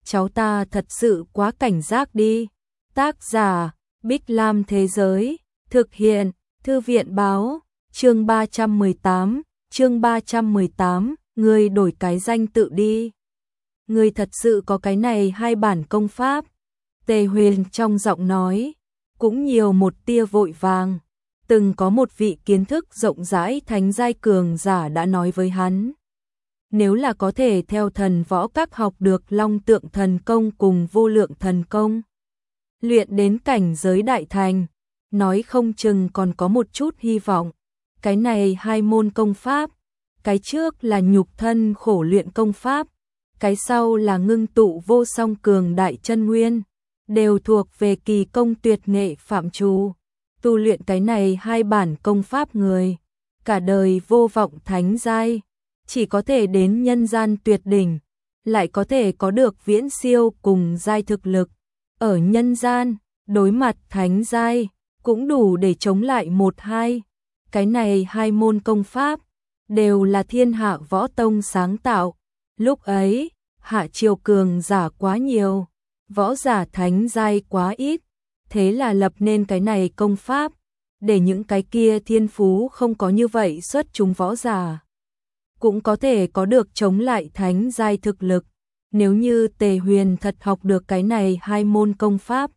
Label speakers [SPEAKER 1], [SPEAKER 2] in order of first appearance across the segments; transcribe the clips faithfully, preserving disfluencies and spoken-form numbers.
[SPEAKER 1] cháu ta thật sự quá cảnh giác đi. Tác giả, Bích Lam Thế Giới, thực hiện, Thư viện Báo, chương ba trăm mười tám, chương ba trăm mười tám, ngươi đổi cái danh tự đi. Ngươi thật sự có cái này hai bản công pháp. Tề Huyền trong giọng nói, cũng nhiều một tia vội vàng. Từng có một vị kiến thức rộng rãi thánh giai cường giả đã nói với hắn. Nếu là có thể theo thần võ các học được long tượng thần công cùng vô lượng thần công, luyện đến cảnh giới đại thành, nói không chừng còn có một chút hy vọng. Cái này hai môn công pháp, cái trước là nhục thân khổ luyện công pháp, cái sau là ngưng tụ vô song cường đại chân nguyên, đều thuộc về kỳ công tuyệt nghệ phạm trù. Tu luyện cái này hai bản công pháp người, cả đời vô vọng thánh giai, chỉ có thể đến nhân gian tuyệt đỉnh, lại có thể có được viễn siêu cùng giai thực lực. Ở nhân gian, đối mặt thánh giai, cũng đủ để chống lại một hai. Cái này hai môn công pháp, đều là thiên hạ võ tông sáng tạo. Lúc ấy, hạ triều cường giả quá nhiều, võ giả thánh giai quá ít. Thế là lập nên cái này công pháp, để những cái kia thiên phú không có như vậy xuất chúng võ giả cũng có thể có được chống lại thánh giai thực lực. Nếu như Tề Huyền thật học được cái này hai môn công pháp,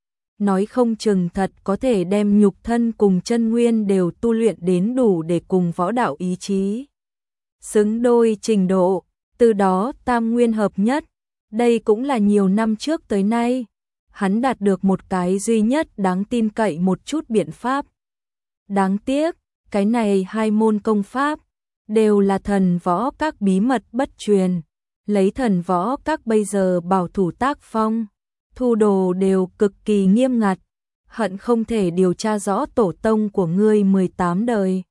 [SPEAKER 1] nói không chừng thật có thể đem nhục thân cùng chân nguyên đều tu luyện đến đủ để cùng võ đạo ý chí xứng đôi trình độ, từ đó tam nguyên hợp nhất. Đây cũng là nhiều năm trước tới nay hắn đạt được một cái duy nhất đáng tin cậy một chút biện pháp. Đáng tiếc, cái này hai môn công pháp đều là thần võ các bí mật bất truyền, lấy thần võ các bây giờ bảo thủ tác phong, thu đồ đều cực kỳ nghiêm ngặt, hận không thể điều tra rõ tổ tông của ngươi mười tám đời.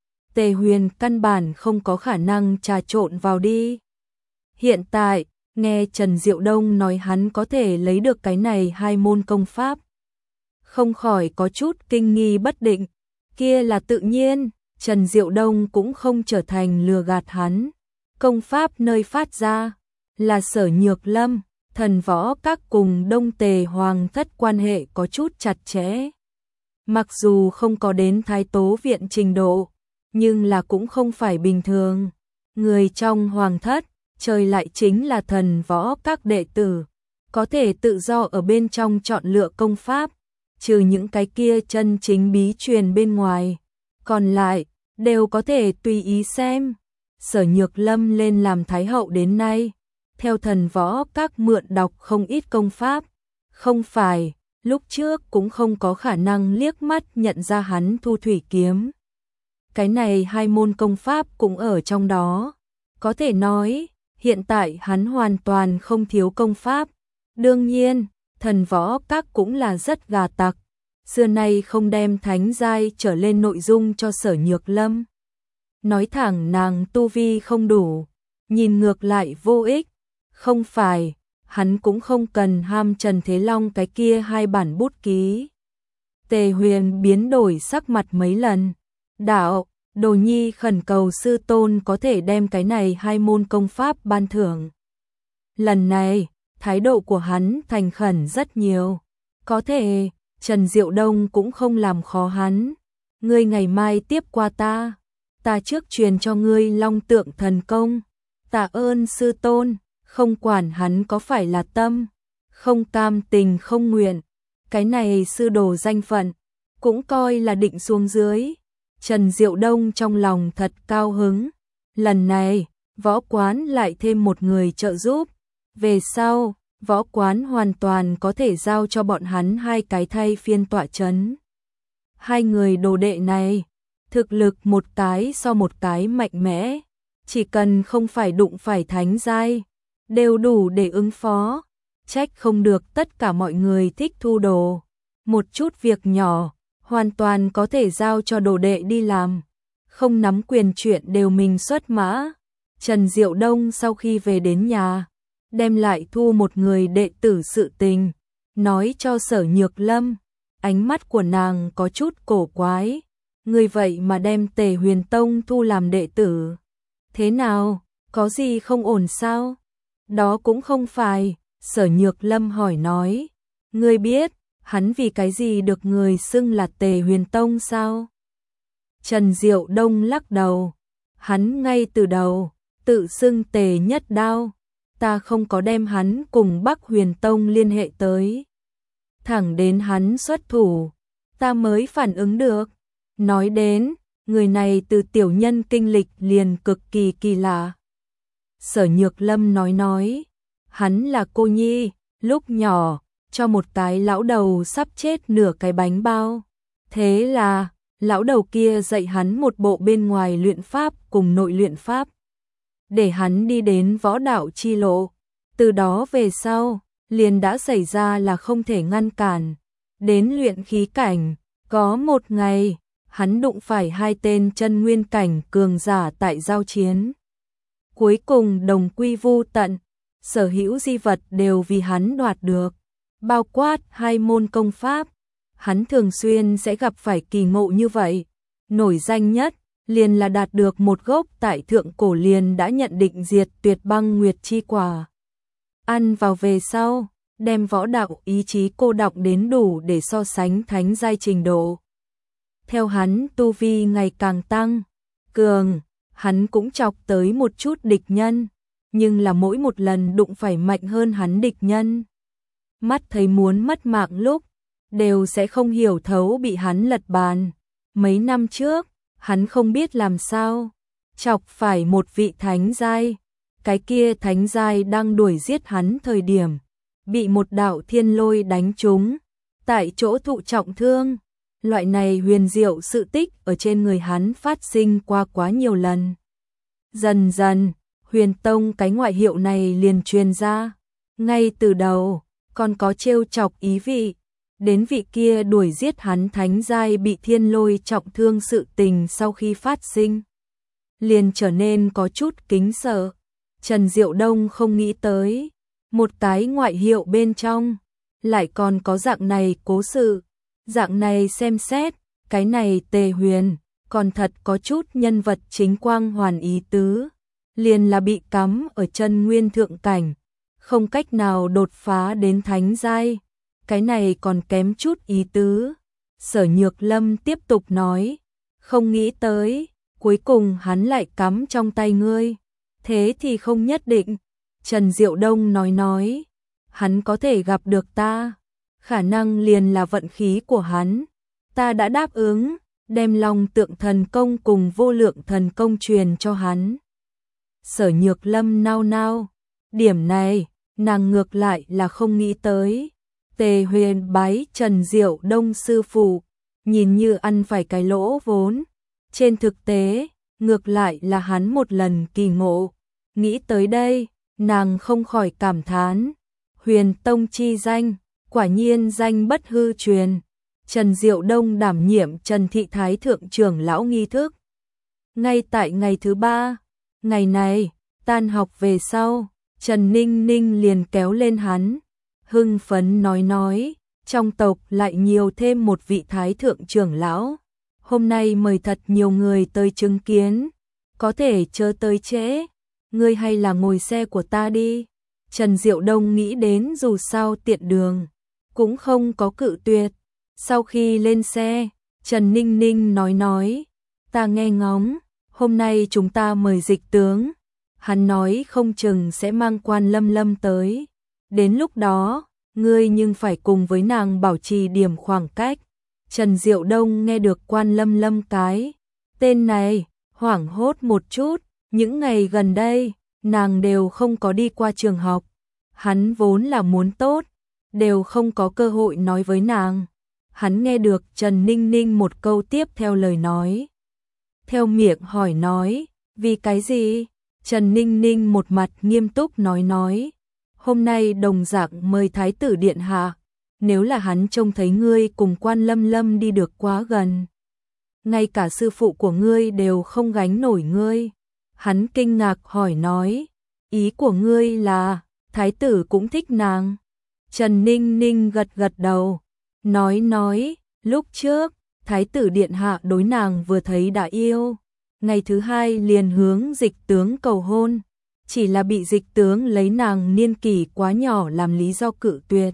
[SPEAKER 1] Tề Huyền căn bản không có khả năng trà trộn vào đi. Hiện tại, nghe Trần Diệu Đông nói hắn có thể lấy được cái này hai môn công pháp, không khỏi có chút kinh nghi bất định. Kia là tự nhiên, Trần Diệu Đông cũng không trở thành lừa gạt hắn. Công pháp nơi phát ra là Sở Nhược Lâm, thần võ các cùng Đông Tề Hoàng thất quan hệ có chút chặt chẽ. Mặc dù không có đến Thái Tố viện trình độ, nhưng là cũng không phải bình thường. Người trong Hoàng thất trời lại chính là thần võ các đệ tử, có thể tự do ở bên trong chọn lựa công pháp, trừ những cái kia chân chính bí truyền bên ngoài, còn lại đều có thể tùy ý xem. Sở Nhược Lâm lên làm thái hậu đến nay, theo thần võ các mượn đọc không ít công pháp, không phải lúc trước cũng không có khả năng liếc mắt nhận ra hắn thu thủy kiếm. Cái này hai môn công pháp cũng ở trong đó, có thể nói hiện tại hắn hoàn toàn không thiếu công pháp. Đương nhiên, thần võ các cũng là rất gà tặc, xưa nay không đem thánh giai trở lên nội dung cho Sở Nhược Lâm. Nói thẳng nàng tu vi không đủ, nhìn ngược lại vô ích. Không phải, hắn cũng không cần ham Trần Thế Long cái kia hai bản bút ký. Tề Huyền biến đổi sắc mặt mấy lần. Đạo, Đồ Nhi khẩn cầu sư tôn có thể đem cái này hai môn công pháp ban thưởng. Lần này, thái độ của hắn thành khẩn rất nhiều. Có thể, Trần Diệu Đông cũng không làm khó hắn. Ngươi ngày mai tiếp qua ta, ta trước truyền cho ngươi long tượng thần công. Tạ ơn sư tôn. Không quản hắn có phải là tâm, không cam tình không nguyện, cái này sư đồ danh phận, cũng coi là định xuống dưới. Trần Diệu Đông trong lòng thật cao hứng. Lần này, võ quán lại thêm một người trợ giúp. Về sau, võ quán hoàn toàn có thể giao cho bọn hắn hai cái thay phiên tọa chấn. Hai người đồ đệ này, thực lực một cái so một cái mạnh mẽ, chỉ cần không phải đụng phải thánh giai, đều đủ để ứng phó. Trách không được tất cả mọi người thích thu đồ. Một chút việc nhỏ, hoàn toàn có thể giao cho đồ đệ đi làm, không nắm quyền chuyện đều mình xuất mã. Trần Diệu Đông sau khi về đến nhà, đem lại thu một người đệ tử sự tình, nói cho Sở Nhược Lâm. Ánh mắt của nàng có chút cổ quái. Người vậy mà đem Tề Huyền Tông thu làm đệ tử. Thế nào, có gì không ổn sao? Đó cũng không phải, Sở Nhược Lâm hỏi nói, ngươi biết, hắn vì cái gì được người xưng là Tề Huyền Tông sao? Trần Diệu Đông lắc đầu, hắn ngay từ đầu, tự xưng Tề Nhất Đao, ta không có đem hắn cùng Bắc Huyền Tông liên hệ tới. Thẳng đến hắn xuất thủ, ta mới phản ứng được. Nói đến, người này từ tiểu nhân kinh lịch liền cực kỳ kỳ lạ. Sở Nhược Lâm nói nói, hắn là cô nhi, lúc nhỏ, cho một cái lão đầu sắp chết nửa cái bánh bao. Thế là, lão đầu kia dạy hắn một bộ bên ngoài luyện pháp cùng nội luyện pháp, để hắn đi đến võ đạo chi lộ. Từ đó về sau, liền đã xảy ra là không thể ngăn cản. Đến luyện khí cảnh, có một ngày, hắn đụng phải hai tên chân nguyên cảnh cường giả tại giao chiến. Cuối cùng đồng quy vu tận, sở hữu di vật đều vì hắn đoạt được, bao quát hai môn công pháp. Hắn thường xuyên sẽ gặp phải kỳ ngộ như vậy. Nổi danh nhất, liền là đạt được một gốc tại thượng cổ liền đã nhận định diệt tuyệt băng nguyệt chi quả. Ăn vào về sau, đem võ đạo ý chí cô đọng đến đủ để so sánh thánh giai trình độ. Theo hắn tu vi ngày càng tăng, cường, hắn cũng chọc tới một chút địch nhân, nhưng là mỗi một lần đụng phải mạnh hơn hắn địch nhân, mắt thấy muốn mất mạng lúc, đều sẽ không hiểu thấu bị hắn lật bàn. Mấy năm trước, hắn không biết làm sao, chọc phải một vị thánh giai, cái kia thánh giai đang đuổi giết hắn thời điểm, bị một đạo thiên lôi đánh trúng, tại chỗ thụ trọng thương. Loại này huyền diệu sự tích ở trên người hắn phát sinh qua quá nhiều lần. Dần dần, Huyền Tông cái ngoại hiệu này liền truyền ra. Ngay từ đầu, còn có trêu chọc ý vị, đến vị kia đuổi giết hắn thánh giai bị thiên lôi trọng thương sự tình sau khi phát sinh, liền trở nên có chút kính sợ. Trần Diệu Đông không nghĩ tới, một cái ngoại hiệu bên trong, lại còn có dạng này cố sự. Dạng này xem xét, cái này Tề Huyền, còn thật có chút nhân vật chính quang hoàn ý tứ, liền là bị cắm ở chân nguyên thượng cảnh, không cách nào đột phá đến thánh giai, cái này còn kém chút ý tứ. Sở Nhược Lâm tiếp tục nói, không nghĩ tới, cuối cùng hắn lại cắm trong tay ngươi, thế thì không nhất định. Trần Diệu Đông nói nói, hắn có thể gặp được ta, khả năng liền là vận khí của hắn. Ta đã đáp ứng, đem Long Tượng Thần Công cùng Vô Lượng Thần Công truyền cho hắn. Sở Nhược Lâm nao nao, điểm này, nàng ngược lại là không nghĩ tới. Tề Huyền bái Trần Diệu Đông sư phụ, nhìn như ăn phải cái lỗ vốn. Trên thực tế, ngược lại là hắn một lần kỳ ngộ. Nghĩ tới đây, nàng không khỏi cảm thán, Huyền Tông chi danh, quả nhiên danh bất hư truyền. Trần Diệu Đông đảm nhiệm Trần Thị Thái Thượng trưởng lão nghi thức. Ngay tại ngày thứ ba, ngày này, tan học về sau, Trần Ninh Ninh liền kéo lên hắn, hưng phấn nói nói, trong tộc lại nhiều thêm một vị Thái Thượng trưởng lão. Hôm nay mời thật nhiều người tới chứng kiến, có thể chớ tới trễ, ngươi hay là ngồi xe của ta đi. Trần Diệu Đông nghĩ đến dù sao tiện đường, cũng không có cự tuyệt. Sau khi lên xe, Trần Ninh Ninh nói nói, ta nghe ngóng, hôm nay chúng ta mời dịch tướng, hắn nói không chừng sẽ mang Quan Lâm Lâm tới. Đến lúc đó, ngươi nhưng phải cùng với nàng bảo trì điểm khoảng cách. Trần Diệu Đông nghe được Quan Lâm Lâm cái tên này, hoảng hốt một chút, những ngày gần đây, nàng đều không có đi qua trường học. Hắn vốn là muốn tốt, đều không có cơ hội nói với nàng. Hắn nghe được Trần Ninh Ninh một câu tiếp theo lời nói. Theo miệng hỏi nói, vì cái gì? Trần Ninh Ninh một mặt nghiêm túc nói nói, hôm nay đồng dạng mời Thái tử điện hạ, nếu là hắn trông thấy ngươi cùng Quan Lâm Lâm đi được quá gần, ngay cả sư phụ của ngươi đều không gánh nổi ngươi. Hắn kinh ngạc hỏi nói, ý của ngươi là, Thái tử cũng thích nàng? Trần Ninh Ninh gật gật đầu, nói nói, lúc trước, Thái tử điện hạ đối nàng vừa thấy đã yêu, ngày thứ hai liền hướng dịch tướng cầu hôn. chỉ là bị Dịch tướng lấy nàng niên kỷ quá nhỏ làm lý do cự tuyệt.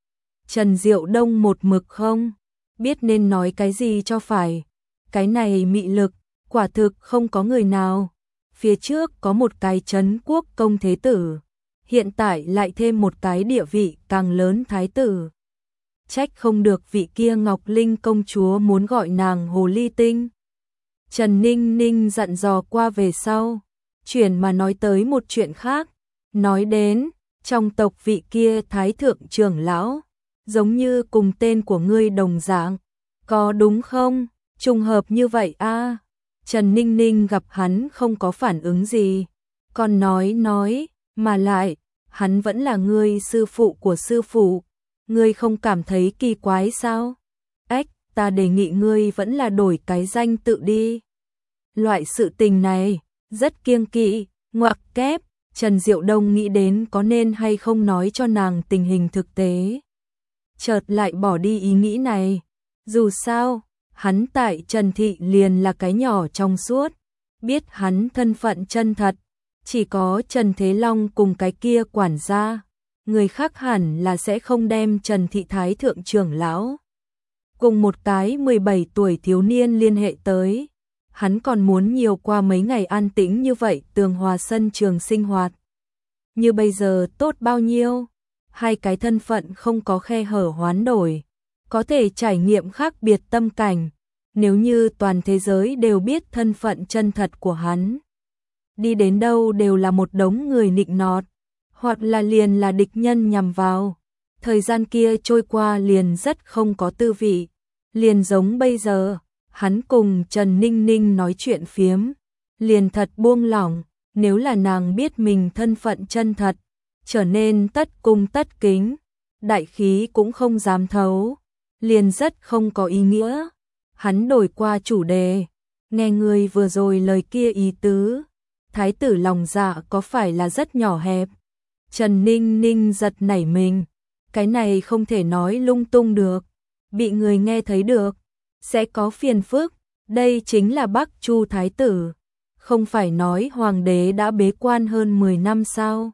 [SPEAKER 1] Trần Diệu Đông một mực không biết nên nói cái gì cho phải. Cái này mị lực, quả thực không có người nào. Phía trước có một cái Trấn Quốc công thế tử, hiện tại lại thêm một cái địa vị càng lớn thái tử. Trách không được vị kia Ngọc Linh công chúa muốn gọi nàng hồ ly tinh. Trần Ninh Ninh dặn dò qua về sau, chuyển mà nói tới một chuyện khác, nói đến trong tộc vị kia thái thượng trưởng lão, giống như cùng tên của ngươi đồng dạng, có đúng không? Trùng hợp như vậy a. À? Trần Ninh Ninh gặp hắn không có phản ứng gì, còn nói nói, mà lại, hắn vẫn là ngươi sư phụ của sư phụ, ngươi không cảm thấy kỳ quái sao? Ếch, ta đề nghị ngươi vẫn là đổi cái danh tự đi. Loại sự tình này, rất kiêng kỵ, ngoặc kép, Trần Diệu Đông nghĩ đến có nên hay không nói cho nàng tình hình thực tế. Chợt lại bỏ đi ý nghĩ này, dù sao, hắn tại Trần Thị liền là cái nhỏ trong suốt, biết hắn thân phận chân thật, chỉ có Trần Thế Long cùng cái kia quản gia, người khác hẳn là sẽ không đem Trần Thị Thái thượng trưởng lão cùng một cái mười bảy tuổi thiếu niên liên hệ tới. Hắn còn muốn nhiều qua mấy ngày an tĩnh như vậy tường hòa sân trường sinh hoạt. Như bây giờ tốt bao nhiêu, hai cái thân phận không có khe hở hoán đổi, có thể trải nghiệm khác biệt tâm cảnh, nếu như toàn thế giới đều biết thân phận chân thật của hắn. Đi đến đâu đều là một đống người nịnh nọt, hoặc là liền là địch nhân nhằm vào. Thời gian kia trôi qua liền rất không có tư vị, liền giống bây giờ. Hắn cùng Trần Ninh Ninh nói chuyện phiếm, liền thật buông lỏng, nếu là nàng biết mình thân phận chân thật, trở nên tất cung tất kính, đại khí cũng không dám thấu, liền rất không có ý nghĩa. Hắn đổi qua chủ đề, nghe người vừa rồi lời kia ý tứ, thái tử lòng dạ có phải là rất nhỏ hẹp? Trần Ninh Ninh giật nảy mình, cái này không thể nói lung tung được, bị người nghe thấy được sẽ có phiền phức. Đây chính là Bắc Chu thái tử, không phải nói hoàng đế đã bế quan hơn mười năm sao?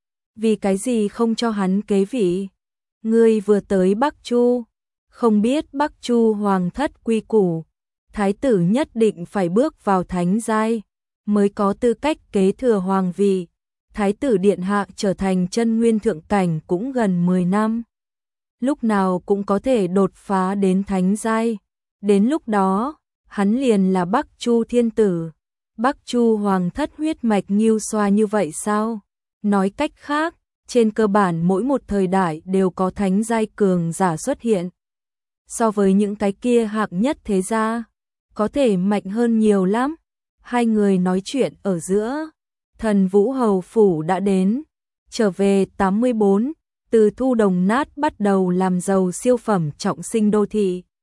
[SPEAKER 1] Vì cái gì không cho hắn kế vị? Ngươi vừa tới Bắc Chu, không biết Bắc Chu hoàng thất quy củ, thái tử nhất định phải bước vào thánh giai mới có tư cách kế thừa hoàng vị. Thái tử điện hạ trở thành chân nguyên thượng cảnh cũng gần mười năm, lúc nào cũng có thể đột phá đến thánh giai. Đến lúc đó, hắn liền là Bắc Chu thiên tử. Bắc Chu hoàng thất huyết mạch nghiêu xoa như vậy sao? Nói cách khác, trên cơ bản mỗi một thời đại đều có thánh giai cường giả xuất hiện. So với những cái kia hạng nhất thế gia, có thể mạnh hơn nhiều lắm. Hai người nói chuyện ở giữa, Thần Vũ Hầu Phủ đã đến, trở về tám mươi bốn, từ Thu Đồng Nát bắt đầu làm giàu siêu phẩm trọng sinh đô thị.